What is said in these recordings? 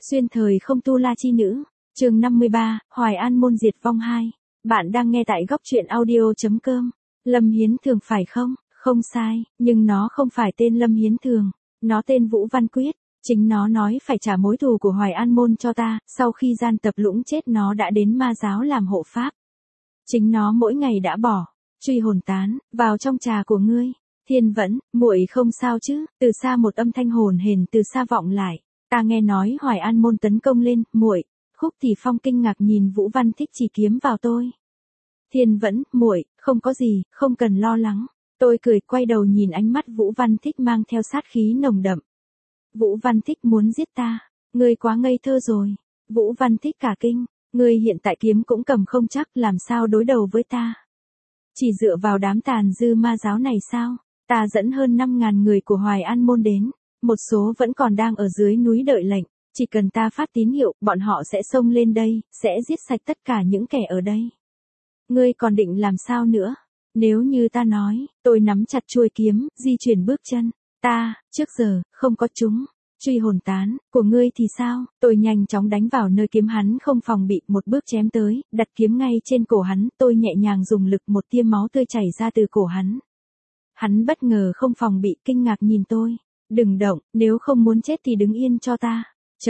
Xuyên thời không tu la chi nữ. Chương 53, Hoài An môn diệt vong 2. Bạn đang nghe tại góc truyện audio.com. Lâm Hiến Thường phải không? Không sai, nhưng nó không phải tên Lâm Hiến Thường, nó tên Vũ Văn Quyết. Chính nó nói phải trả mối thù của Hoài An môn cho ta, sau khi gian tập lũng chết nó đã đến ma giáo làm hộ pháp. Chính nó mỗi ngày đã bỏ, truy hồn tán, vào trong trà của ngươi. Thiên Vẫn, muội không sao chứ? Từ xa một âm thanh hồn hển từ xa vọng lại. Ta nghe nói Hoài An môn tấn công lên, muội. Khúc Thì Phong kinh ngạc nhìn Vũ Văn Thích chỉ kiếm vào tôi. Thiên Vẫn, muội, không có gì, không cần lo lắng. Tôi cười quay đầu nhìn ánh mắt Vũ Văn Thích mang theo sát khí nồng đậm. Vũ Văn Thích muốn giết ta, ngươi quá ngây thơ rồi. Vũ Văn Thích cả kinh, ngươi hiện tại kiếm cũng cầm không chắc làm sao đối đầu với ta. Chỉ dựa vào đám tàn dư ma giáo này sao? Ta dẫn hơn 5.000 người của Hoài An môn đến, một số vẫn còn đang ở dưới núi đợi lệnh, chỉ cần ta phát tín hiệu, bọn họ sẽ xông lên đây, sẽ giết sạch tất cả những kẻ ở đây. Ngươi còn định làm sao nữa? Nếu như ta nói, tôi nắm chặt chuôi kiếm, di chuyển bước chân, ta, trước giờ, không có chúng. Truy hồn tán, của ngươi thì sao? Tôi nhanh chóng đánh vào nơi kiếm hắn không phòng bị, một bước chém tới, đặt kiếm ngay trên cổ hắn, tôi nhẹ nhàng dùng lực, một tia máu tươi chảy ra từ cổ hắn. Hắn bất ngờ không phòng bị, kinh ngạc nhìn tôi. Đừng động, nếu không muốn chết thì đứng yên cho ta.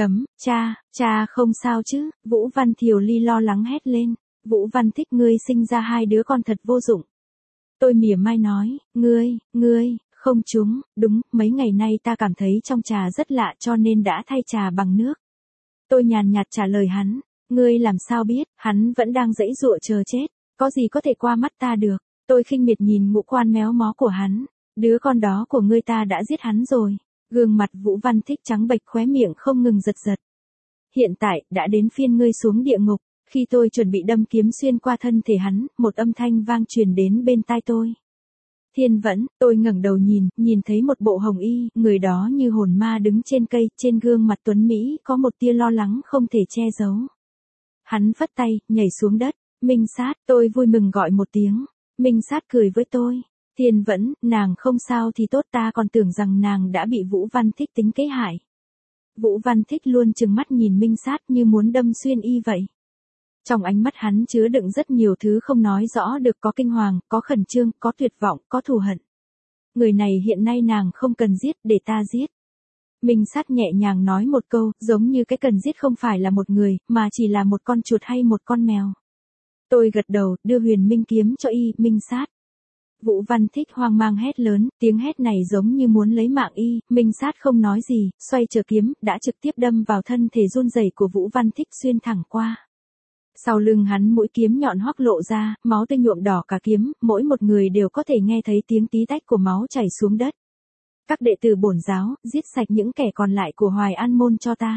Cha không sao chứ? Vũ Văn Thiều Ly lo lắng hét lên. Vũ Văn Thích, ngươi sinh ra 2 đứa con thật vô dụng. Tôi mỉa mai nói, ngươi, không chúng, đúng, mấy ngày nay ta cảm thấy trong trà rất lạ cho nên đã thay trà bằng nước. Tôi nhàn nhạt trả lời hắn, ngươi làm sao biết, hắn vẫn đang giãy giụa chờ chết, có gì có thể qua mắt ta được. Tôi khinh miệt nhìn ngũ quan méo mó của hắn, đứa con đó của ngươi ta đã giết hắn rồi. Gương mặt Vũ Văn Thích trắng bệch, khóe miệng không ngừng giật giật. Hiện tại, đã đến phiên ngươi xuống địa ngục. Khi tôi chuẩn bị đâm kiếm xuyên qua thân thể hắn, một âm thanh vang truyền đến bên tai tôi. Thiên Vẫn, tôi ngẩng đầu nhìn thấy một bộ hồng y, người đó như hồn ma đứng trên cây, trên gương mặt tuấn Mỹ có một tia lo lắng không thể che giấu. Hắn phất tay, nhảy xuống đất, Minh Sát, tôi vui mừng gọi một tiếng. Minh Sát cười với tôi. Thiên Vẫn, nàng không sao thì tốt, ta còn tưởng rằng nàng đã bị Vũ Văn Thích tính kế hại. Vũ Văn Thích luôn trừng mắt nhìn Minh Sát như muốn đâm xuyên y vậy. Trong ánh mắt hắn chứa đựng rất nhiều thứ không nói rõ được, có kinh hoàng, có khẩn trương, có tuyệt vọng, có thù hận. Người này hiện nay nàng không cần giết, để ta giết. Minh Sát nhẹ nhàng nói một câu, giống như cái cần giết không phải là một người, mà chỉ là một con chuột hay một con mèo. Tôi gật đầu, đưa huyền minh kiếm cho y, Minh Sát. Vũ Văn Thích hoang mang hét lớn, tiếng hét này giống như muốn lấy mạng y, Minh Sát không nói gì, xoay trở kiếm, đã trực tiếp đâm vào thân thể run rẩy của Vũ Văn Thích xuyên thẳng qua. Sau lưng hắn mũi kiếm nhọn hoắc lộ ra, máu tươi nhuộm đỏ cả kiếm, mỗi một người đều có thể nghe thấy tiếng tí tách của máu chảy xuống đất. Các đệ tử bổn giáo, giết sạch những kẻ còn lại của Hoài An môn cho ta.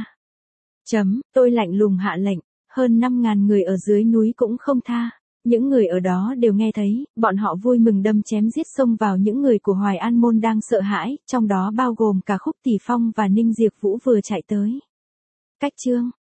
Tôi lạnh lùng hạ lệnh, hơn 5.000 người ở dưới núi cũng không tha. Những người ở đó đều nghe thấy, bọn họ vui mừng đâm chém giết xông vào những người của Hoài An môn đang sợ hãi, trong đó bao gồm cả Khúc Tỷ Phong và Ninh Diệp Vũ vừa chạy tới. Cách chương